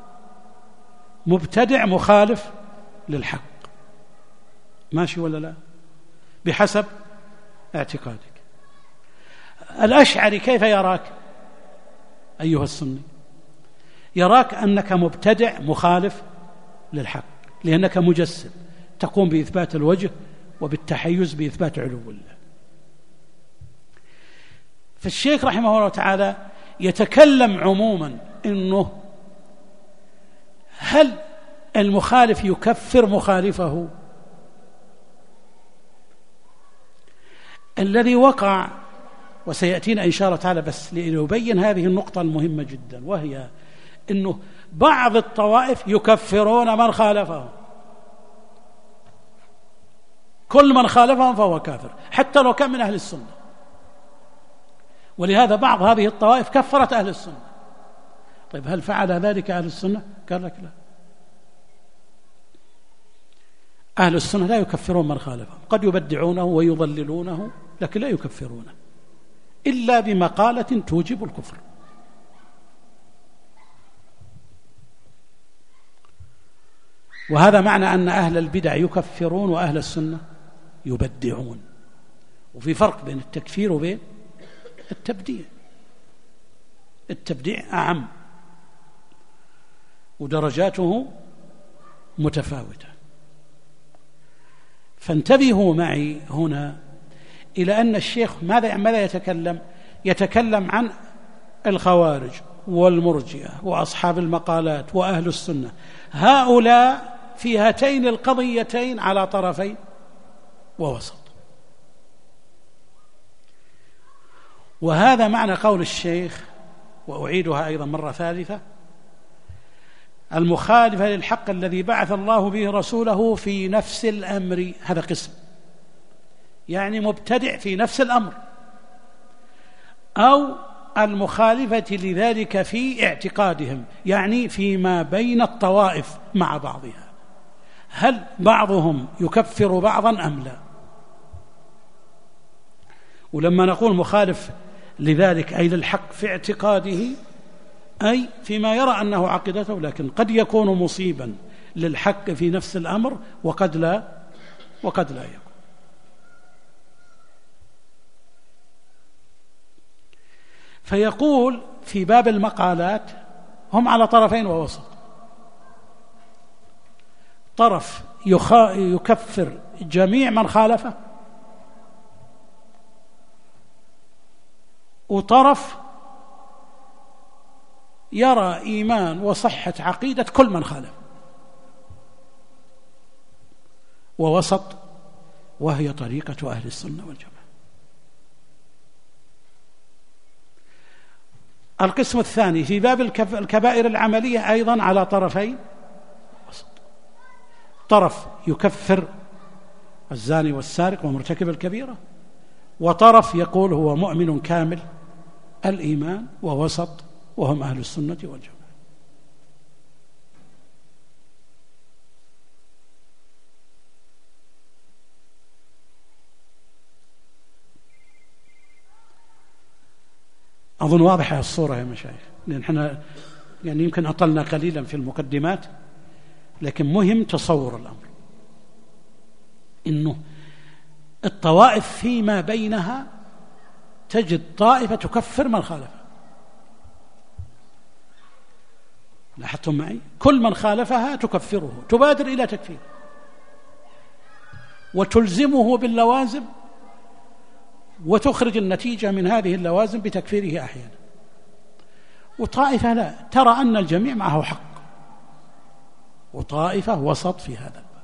مبتدع مخالف للحق، ماشي ولا لا؟ بحسب اعتقادك. الأشعري كيف يراك أيها السني؟ يراك أنك مبتدع مخالف للحق، لأنك مجسم تقوم بإثبات الوجه وبالتحيز بإثبات علو الله. فالشيخ رحمه الله تعالى يتكلم عموما إنه هل المخالف يكفر مخالفه؟ الذي وقع، وسيأتينا إن شاء الله تعالى، بس لنبين هذه النقطة المهمة جدا، وهي أنه بعض الطوائف يكفرون من خالفهم، كل من خالفهم فهو كافر حتى لو كان من أهل السنة. ولهذا بعض هذه الطوائف كفرت أهل السنة. طيب هل فعل ذلك أهل السنة؟ قال لك لا، أهل السنة لا يكفرون من خالفهم، قد يبدعونه ويضللونه لكن لا يكفرونه إلا بمقالة توجب الكفر. وهذا معنى أن أهل البدع يكفرون وأهل السنة يبدعون. وفي فرق بين التكفير وبين التبديع. التبديع أعم ودرجاته متفاوتة. فانتبهوا معي هنا إلى أن الشيخ ماذا يتكلم؟ يتكلم عن الخوارج والمرجئة وأصحاب المقالات وأهل السنة، هؤلاء في هاتين القضيتين على طرفين ووسط. وهذا معنى قول الشيخ، وأعيدها أيضا مرة ثالثة: المخالفة للحق الذي بعث الله به رسوله في نفس الأمر، هذا قسم، يعني مبتدع في نفس الأمر، أو المخالفة لذلك في اعتقادهم، يعني فيما بين الطوائف مع بعضها، هل بعضهم يكفر بعضا أم لا؟ ولما نقول مخالف لذلك أي للحق في اعتقاده، أي فيما يرى أنه عقيدته، لكن قد يكون مصيبا للحق في نفس الأمر وقد لا يكون. فيقول في باب المقالات هم على طرفين ووسط: طرف يكفر جميع من خالفه، وطرف يرى إيمان وصحة عقيدة كل من خالف، ووسط، وهي طريقة أهل السنة والجماعة. القسم الثاني في باب الكبائر العملية أيضا على طرفين وسط: طرف يكفر الزاني والسارق ومرتكب الكبيرة، وطرف يقول هو مؤمن كامل الإيمان، ووسط، وهم أهل السنة والجماعة. أظن واضحة الصورة يا مشايخ، لأن احنا يعني يمكن أطلنا قليلا في المقدمات، لكن مهم تصور الأمر، إنه الطوائف فيما بينها تجد طائفة تكفر من خالفها. لاحظتم معي؟ كل من خالفها تكفره، تبادر إلى تكفيره، وتلزمه باللوازم، وتخرج النتيجة من هذه اللوازم بتكفيره أحيانا. وطائفة لا، ترى أن الجميع معه حق، وطائفة وسط في هذا الباب.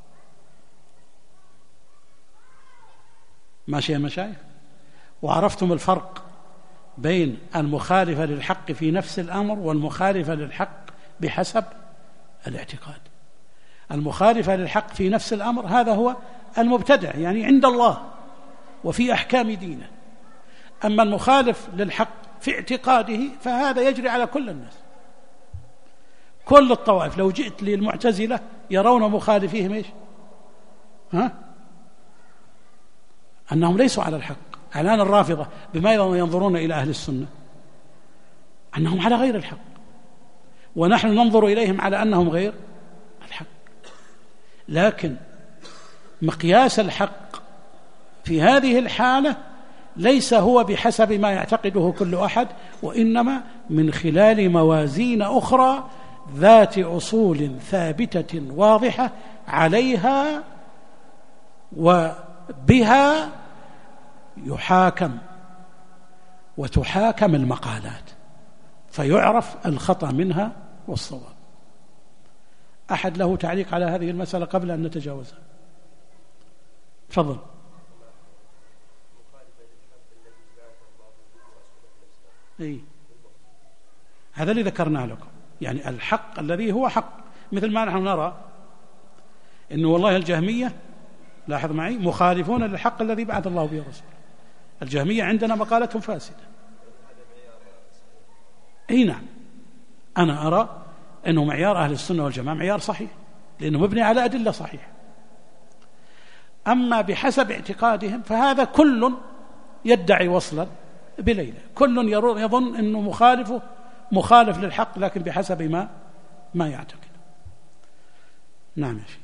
ماشي يا مشايخ؟ وعرفتم الفرق بين المخالفة للحق في نفس الأمر والمخالفة للحق بحسب الاعتقاد. المخالفة للحق في نفس الأمر هذا هو المبتدع، يعني عند الله وفي أحكام دينه. أما المخالف للحق في اعتقاده فهذا يجري على كل الناس، كل الطوائف. لو جئت للمعتزلة يرون مخالفيهم إيش؟ أنهم ليسوا على الحق. الآن الرافضة بما ينظرون إلى أهل السنة أنهم على غير الحق، ونحن ننظر إليهم على أنهم غير الحق. لكن مقياس الحق في هذه الحالة ليس هو بحسب ما يعتقده كل أحد، وإنما من خلال موازين أخرى ذات أصول ثابتة واضحة عليها وبها يحاكم وتحاكم المقالات، فيعرف الخطأ منها والصواب. أحد له تعليق على هذه المسألة قبل أن نتجاوزها؟ تفضل. هذا اللي ذكرناه لكم، يعني الحق الذي هو حق، مثل ما نحن نرى إنه والله الجهمية، لاحظ معي، مخالفون للحق الذي بعث الله به الرسول. الجهمية عندنا مقالتهم فاسدة. نعم، أنا أرى أنه معيار أهل السنة والجماعة معيار صحيح، لأنه مبني على أدلة صحيحة. أما بحسب اعتقادهم فهذا كل يدعي وصلا بليلة، كل يظن أنه مخالف للحق، لكن بحسب ما يعتقد. نعم يا شيخ.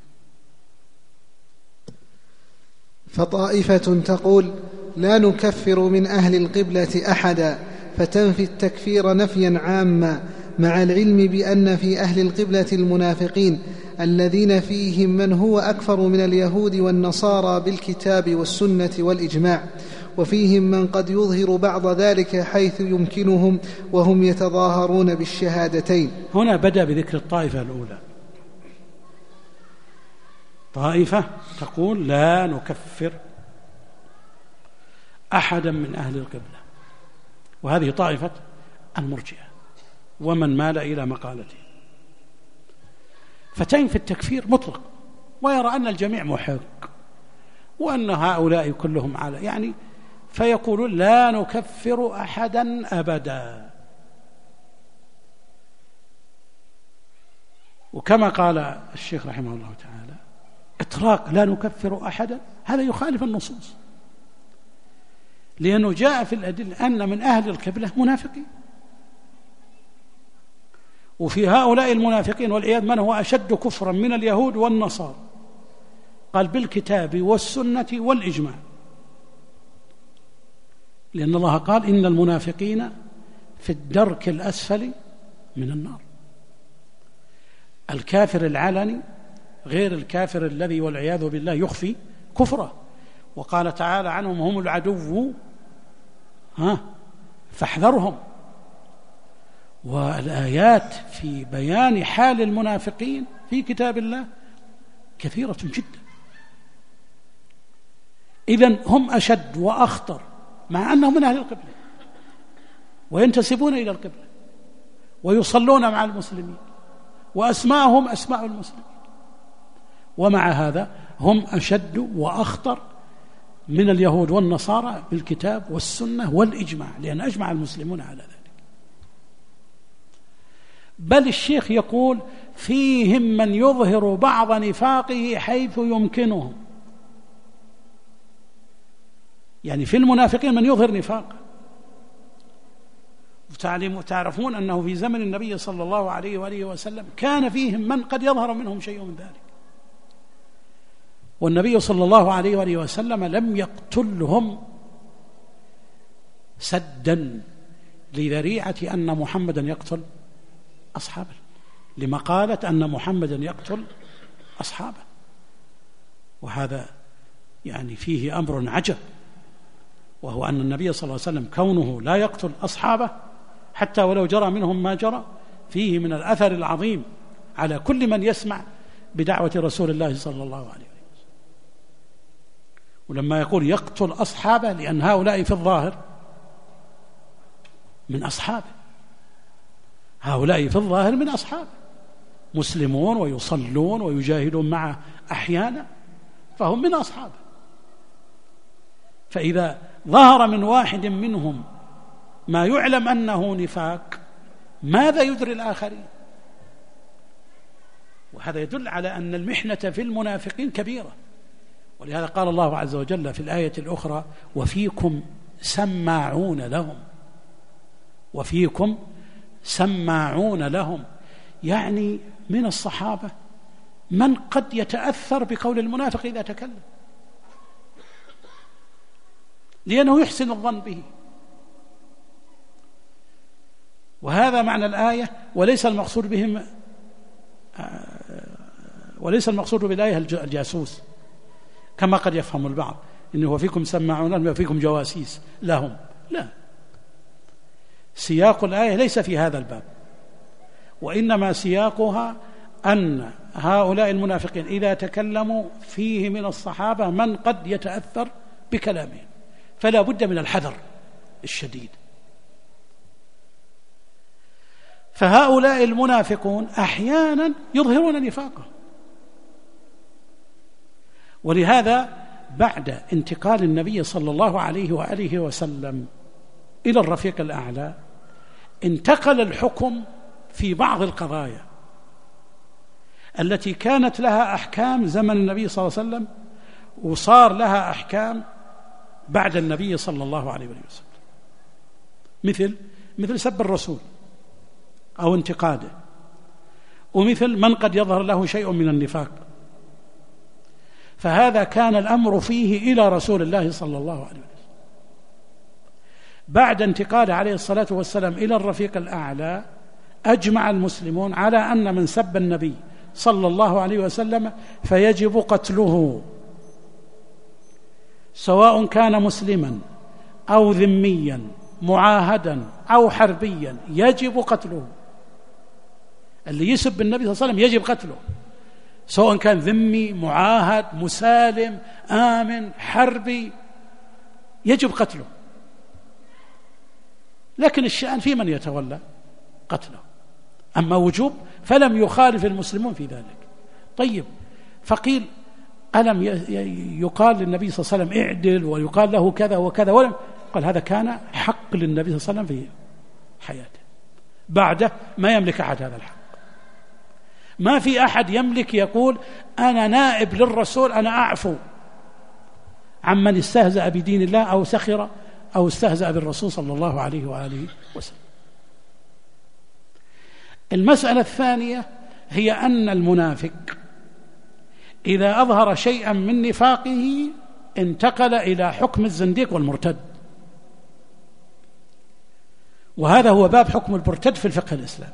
فطائفة تقول لا نكفر من أهل القبلة أحدا، فتنفي التكفير نفيا عاما، مع العلم بأن في أهل القبلة المنافقين الذين فيهم من هو أكفر من اليهود والنصارى بالكتاب والسنة والإجماع، وفيهم من قد يظهر بعض ذلك حيث يمكنهم وهم يتظاهرون بالشهادتين. هنا بدأ بذكر الطائفة الأولى، طائفة تقول لا نكفر أحدا من أهل القبلة، وهذه طائفة المرجئة ومن مال إلى مقالته، فتنفي التكفير مطلق ويرى أن الجميع محق وأن هؤلاء كلهم على يعني، فيقولون لا نكفر أحدا أبدا. وكما قال الشيخ رحمه الله تعالى إطلاق لا نكفر أحدا هذا يخالف النصوص، لأنه جاء في الأدلة أن من أهل القبلة منافقين، وفي هؤلاء المنافقين والعياذ من هو أشد كفرا من اليهود والنصارى، قال بالكتاب والسنة والإجماع، لأن الله قال إن المنافقين في الدرك الأسفل من النار. الكافر العلني غير الكافر الذي والعياذ بالله يخفي كفره، وقال تعالى عنهم هم العدو فاحذرهم. والآيات في بيان حال المنافقين في كتاب الله كثيرة جدا، إذن هم أشد وأخطر مع أنهم من أهل القبلة وينتسبون إلى القبلة ويصلون مع المسلمين وأسماءهم أسماء المسلمين، ومع هذا هم أشد وأخطر من اليهود والنصارى بالكتاب والسنة والإجماع، لأن أجمع المسلمون على ذلك. بل الشيخ يقول فيهم من يظهر بعض نفاقه حيث يمكنهم، يعني في المنافقين من يظهر نفاقه. تعرفون أنه في زمن النبي صلى الله عليه وآله وسلم كان فيهم من قد يظهر منهم شيء من ذلك، والنبي صلى الله عليه وآله وسلم لم يقتلهم سدا لذريعة أن محمدا يقتل أصحابه، لمقالة أن محمدا يقتل أصحابه، وهذا يعني فيه أمر عجب، وهو أن النبي صلى الله عليه وسلم كونه لا يقتل أصحابه حتى ولو جرى منهم ما جرى فيه من الأثر العظيم على كل من يسمع بدعوة رسول الله صلى الله عليه وسلم. ولما يقول يقتل أصحابه لأن هؤلاء في الظاهر من أصحابه، هؤلاء في الظاهر من أصحابه مسلمون ويصلون ويجاهدون معه أحيانا، فهم من أصحابه. فإذا ظهر من واحد منهم ما يعلم أنه نفاق ماذا يدري الآخرين؟ وهذا يدل على أن المحنة في المنافقين كبيرة، ولهذا قال الله عز وجل في الآية الأخرى وفيكم سماعون لهم، وفيكم سماعون لهم، يعني من الصحابة من قد يتأثر بقول المنافق إذا تكلم لأنه يحسن الظن به. وهذا معنى الآية، وليس المقصود بهم وليس المقصود بالآية الجاسوس كما قد يفهم البعض إنه وفيكم سماعون لهم وفيكم جواسيس لهم، لا، سياق الآية ليس في هذا الباب، وإنما سياقها أن هؤلاء المنافقين إذا تكلموا فيه من الصحابة من قد يتأثر بكلامهم، فلا بد من الحذر الشديد. فهؤلاء المنافقون أحيانا يظهرون نفاقه، ولهذا بعد انتقال النبي صلى الله عليه وآله وسلم إلى الرفيق الأعلى انتقل الحكم في بعض القضايا التي كانت لها أحكام زمن النبي صلى الله عليه وسلم، وصار لها أحكام بعد النبي صلى الله عليه وسلم، مثل سب الرسول أو انتقاده، ومثل من قد يظهر له شيء من النفاق. فهذا كان الأمر فيه إلى رسول الله صلى الله عليه وسلم. بعد انتقاله عليه الصلاة والسلام إلى الرفيق الأعلى أجمع المسلمون على أن من سب النبي صلى الله عليه وسلم فيجب قتله، سواء كان مسلما أو ذميا معاهدا أو حربيا يجب قتله. اللي يسب النبي صلى الله عليه وسلم يجب قتله، سواء كان ذمي معاهد مسالم آمن حربي، يجب قتله. لكن الشأن في من يتولى قتله، أما وجوب فلم يخالف المسلمون في ذلك. طيب، فقيل ألم يقال للنبي صلى الله عليه وسلم اعدل ويقال له كذا وكذا، ولم قال هذا كان حق للنبي صلى الله عليه وسلم في حياته، بعده ما يملك أحد هذا الحق. ما في أحد يملك يقول أنا نائب للرسول، أنا أعفو عمن استهزأ بدين الله أو سخر أو استهزأ بالرسول صلى الله عليه وآله وسلم. المسألة الثانية هي أن المنافق إذا أظهر شيئا من نفاقه انتقل إلى حكم الزنديق والمرتد، وهذا هو باب حكم المرتد في الفقه الإسلامي.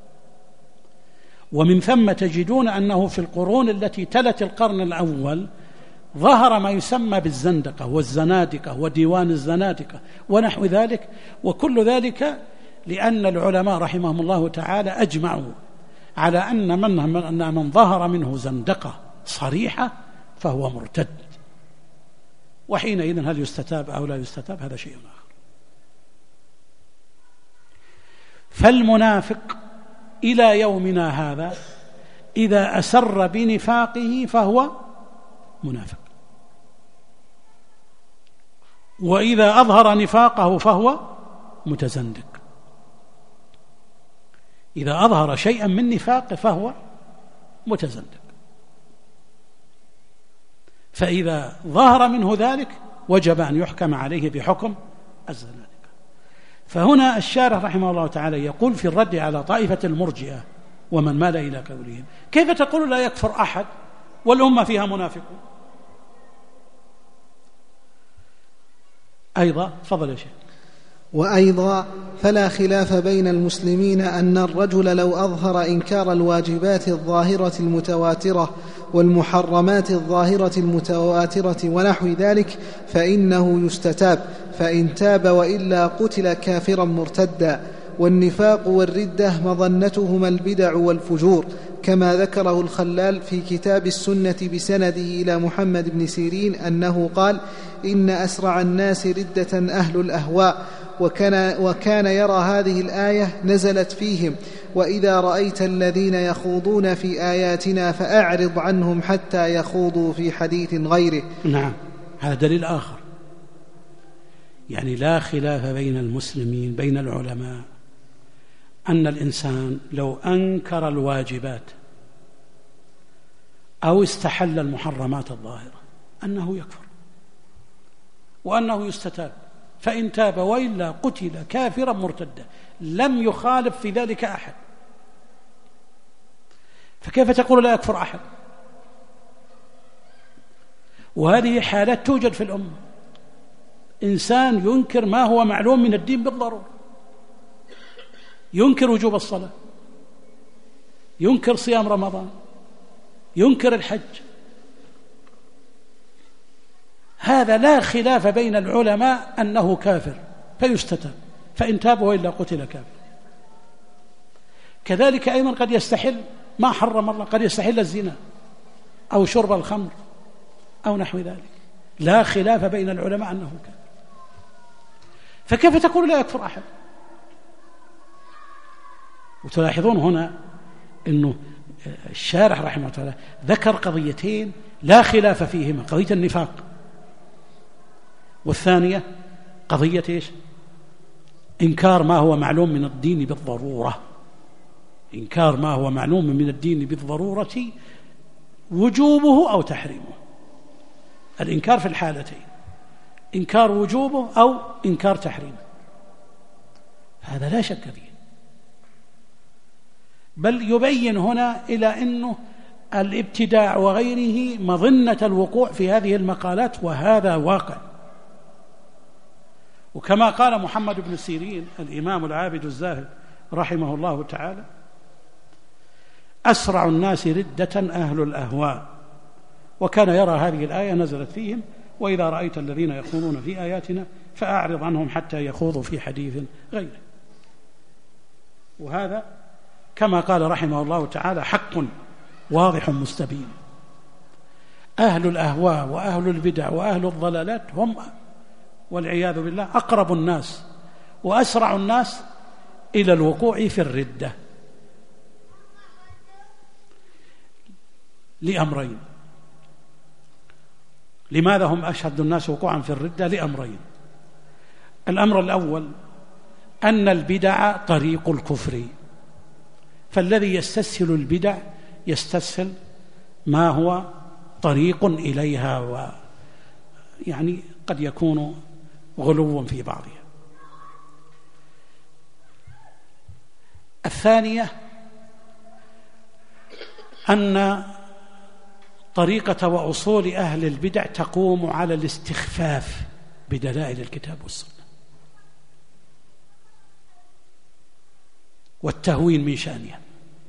ومن ثم تجدون أنه في القرون التي تلت القرن الأول ظهر ما يسمى بالزندقة والزنادقة وديوان الزنادقة ونحو ذلك، وكل ذلك لأن العلماء رحمهم الله تعالى أجمعوا على أن من ظهر منه زندقة صريحة فهو مرتد، وحينئذ هل يستتاب أو لا يستتاب هذا شيء آخر. فالمنافق إلى يومنا هذا إذا أسر بنفاقه فهو منافق، وإذا أظهر نفاقه فهو متزندق. إذا أظهر شيئا من نفاقه فهو متزندق، فإذا ظهر منه ذلك وجب أن يحكم عليه بحكم الزنادقة. فهنا الشارح رحمه الله تعالى يقول في الرد على طائفة المرجئة ومن مال إلى قولهم: كيف تقول لا يكفر أحد والأمة فيها منافقون؟ أيضا تفضل يا شيخ. وأيضا فلا خلاف بين المسلمين أن الرجل لو أظهر إنكار الواجبات الظاهرة المتواترة والمحرمات الظاهرة المتواترة ونحو ذلك فإنه يستتاب، فإن تاب وإلا قتل كافرا مرتدا. والنفاق والردة مظنتهما البدع والفجور، كما ذكره الخلال في كتاب السنة بسنده إلى محمد بن سيرين أنه قال: إن أسرع الناس ردة أهل الأهواء. وكان يرى هذه الآية نزلت فيهم: وإذا رأيت الذين يخوضون في آياتنا فأعرض عنهم حتى يخوضوا في حديث غيره. نعم، هذا دليل آخر. يعني لا خلاف بين المسلمين بين العلماء أن الإنسان لو أنكر الواجبات أو استحل المحرمات الظاهرة أنه يكفر وأنه يستتاب، فإن تاب وإلا قتل كافرا مرتدا، لم يخالف في ذلك أحد. فكيف تقول لا يكفر أحد؟ وهذه حالات توجد في الأمة، إنسان ينكر ما هو معلوم من الدين بالضرورة، ينكر وجوب الصلاة، ينكر صيام رمضان، ينكر الحج. هذا لا خلاف بين العلماء أنه كافر فيستتاب، فإن تاب وإلا قتل كافر. كذلك أيضا قد يستحل ما حرم الله، قد يستحل الزنا أو شرب الخمر أو نحو ذلك، لا خلاف بين العلماء أنه كافر. فكيف تقول لا يكفر أحد؟ وتلاحظون هنا أنه الشارح رحمه الله تعالى ذكر قضيتين لا خلاف فيهما: قضية النفاق، والثانية قضية إيش؟ إنكار ما هو معلوم من الدين بالضرورة. إنكار ما هو معلوم من الدين بالضرورة وجوبه أو تحريمه. الإنكار في الحالتين: إنكار وجوبه أو إنكار تحريمه، هذا لا شك فيه. بل يبين هنا إلى أنه الابتداع وغيره مظنة الوقوع في هذه المقالات، وهذا واقع. وكما قال محمد بن سيرين الإمام العابد الزاهد رحمه الله تعالى: أسرع الناس ردة أهل الأهواء، وكان يرى هذه الآية نزلت فيهم: وإذا رأيت الذين يخوضون في آياتنا فأعرض عنهم حتى يخوضوا في حديث غيره. وهذا كما قال رحمه الله تعالى حق واضح مستبين. أهل الأهواء وأهل البدع وأهل الضلالات هم والعياذ بالله أقرب الناس وأسرع الناس إلى الوقوع في الردة لأمرين. لماذا هم أشد الناس وقوعا في الردة؟ لأمرين. الأمر الأول أن البدع طريق الكفر، فالذي يستسهل البدع يستسهل ما هو طريق إليها، ويعني قد يكون غلو في بعضها. الثانية أن طريقة وأصول أهل البدع تقوم على الاستخفاف بدلائل الكتاب والسنة والتهوين من شأنها،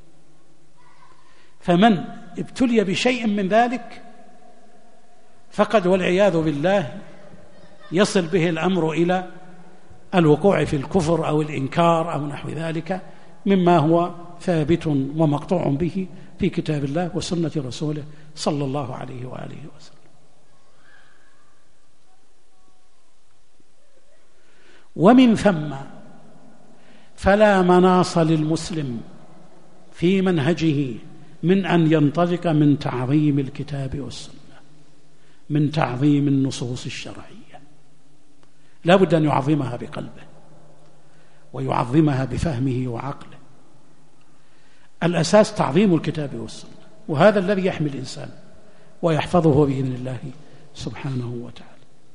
فمن ابتلي بشيء من ذلك فقد والعياذ بالله يصل به الأمر إلى الوقوع في الكفر أو الإنكار أو نحو ذلك مما هو ثابت ومقطوع به في كتاب الله وسنة رسوله صلى الله عليه وآله وسلم. ومن ثم فلا مناص للمسلم في منهجه من أن ينطلق من تعظيم الكتاب والسنة، من تعظيم النصوص الشرعية. لا بد أن يعظمها بقلبه ويعظمها بفهمه وعقله. الأساس تعظيم الكتاب والسنة، وهذا الذي يحمي الإنسان ويحفظه بإذن الله سبحانه وتعالى.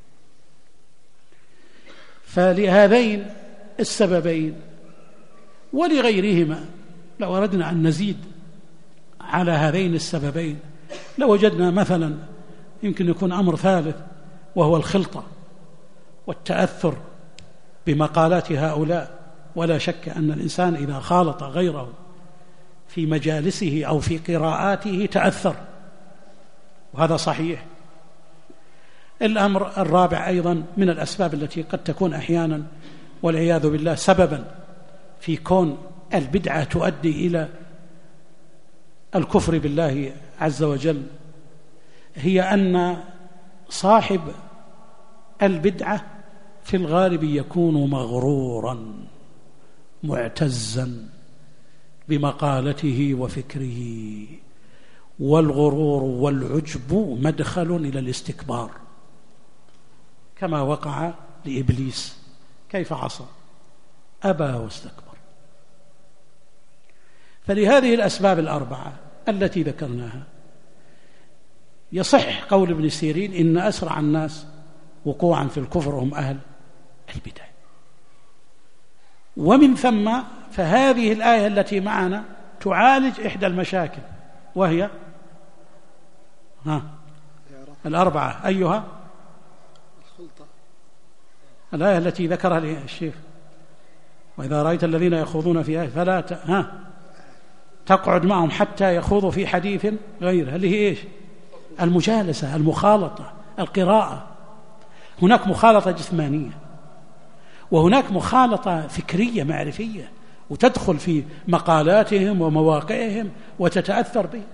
فلهذين السببين ولغيرهما لو أردنا أن نزيد على هذين السببين لوجدنا مثلا يمكن يكون أمر ثالث، وهو الخلطة والتأثر بمقالات هؤلاء. ولا شك أن الإنسان إذا خالط غيره في مجالسه أو في قراءاته تأثر، وهذا صحيح. الأمر الرابع أيضا من الأسباب التي قد تكون أحيانا والعياذ بالله سببا في كون البدعة تؤدي إلى الكفر بالله عز وجل، هي أن صاحب البدعة في الغالب يكون مغرورا معتزا بمقالته وفكره، والغرور والعجب مدخل إلى الاستكبار، كما وقع لإبليس. كيف عصى؟ أبى واستكبر. فلهذه الأسباب الأربعة التي ذكرناها يصح قول ابن سيرين إن أسرع الناس وقوعا في الكفر هم أهل البدع. ومن ثم فهذه الآية التي معنا تعالج إحدى المشاكل، وهي الأربعة. أيها؟ الآية التي ذكرها الشيخ: وإذا رأيت الذين يخوضون في آية فلا تقعد معهم حتى يخوضوا في حديث غيره، اللي هي إيش؟ المجالسة، المخالطة، القراءة. هناك مخالطة جسمانية وهناك مخالطة فكرية معرفية، وتدخل في مقالاتهم ومواقعهم وتتأثر به.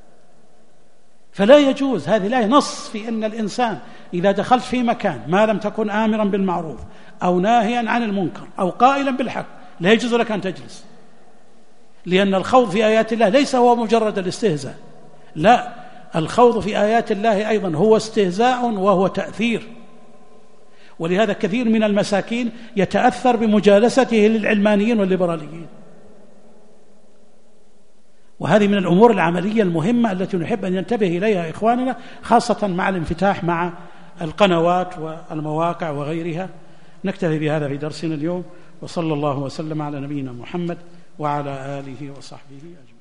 فلا يجوز، هذه الآية نص في أن الإنسان إذا دخلت في مكان ما لم تكن آمرا بالمعروف أو ناهيا عن المنكر أو قائلا بالحق لا يجوز لك أن تجلس، لأن الخوض في آيات الله ليس هو مجرد الاستهزاء، لا، الخوض في آيات الله أيضا هو استهزاء وهو تأثير. ولهذا كثير من المساكين يتأثر بمجالسته للعلمانيين والليبراليين. وهذه من الأمور العملية المهمة التي نحب أن ينتبه إليها إخواننا، خاصة مع الانفتاح مع القنوات والمواقع وغيرها. نكتفي بهذا في درسنا اليوم، وصلى الله وسلم على نبينا محمد وعلى آله وصحبه أجمعين.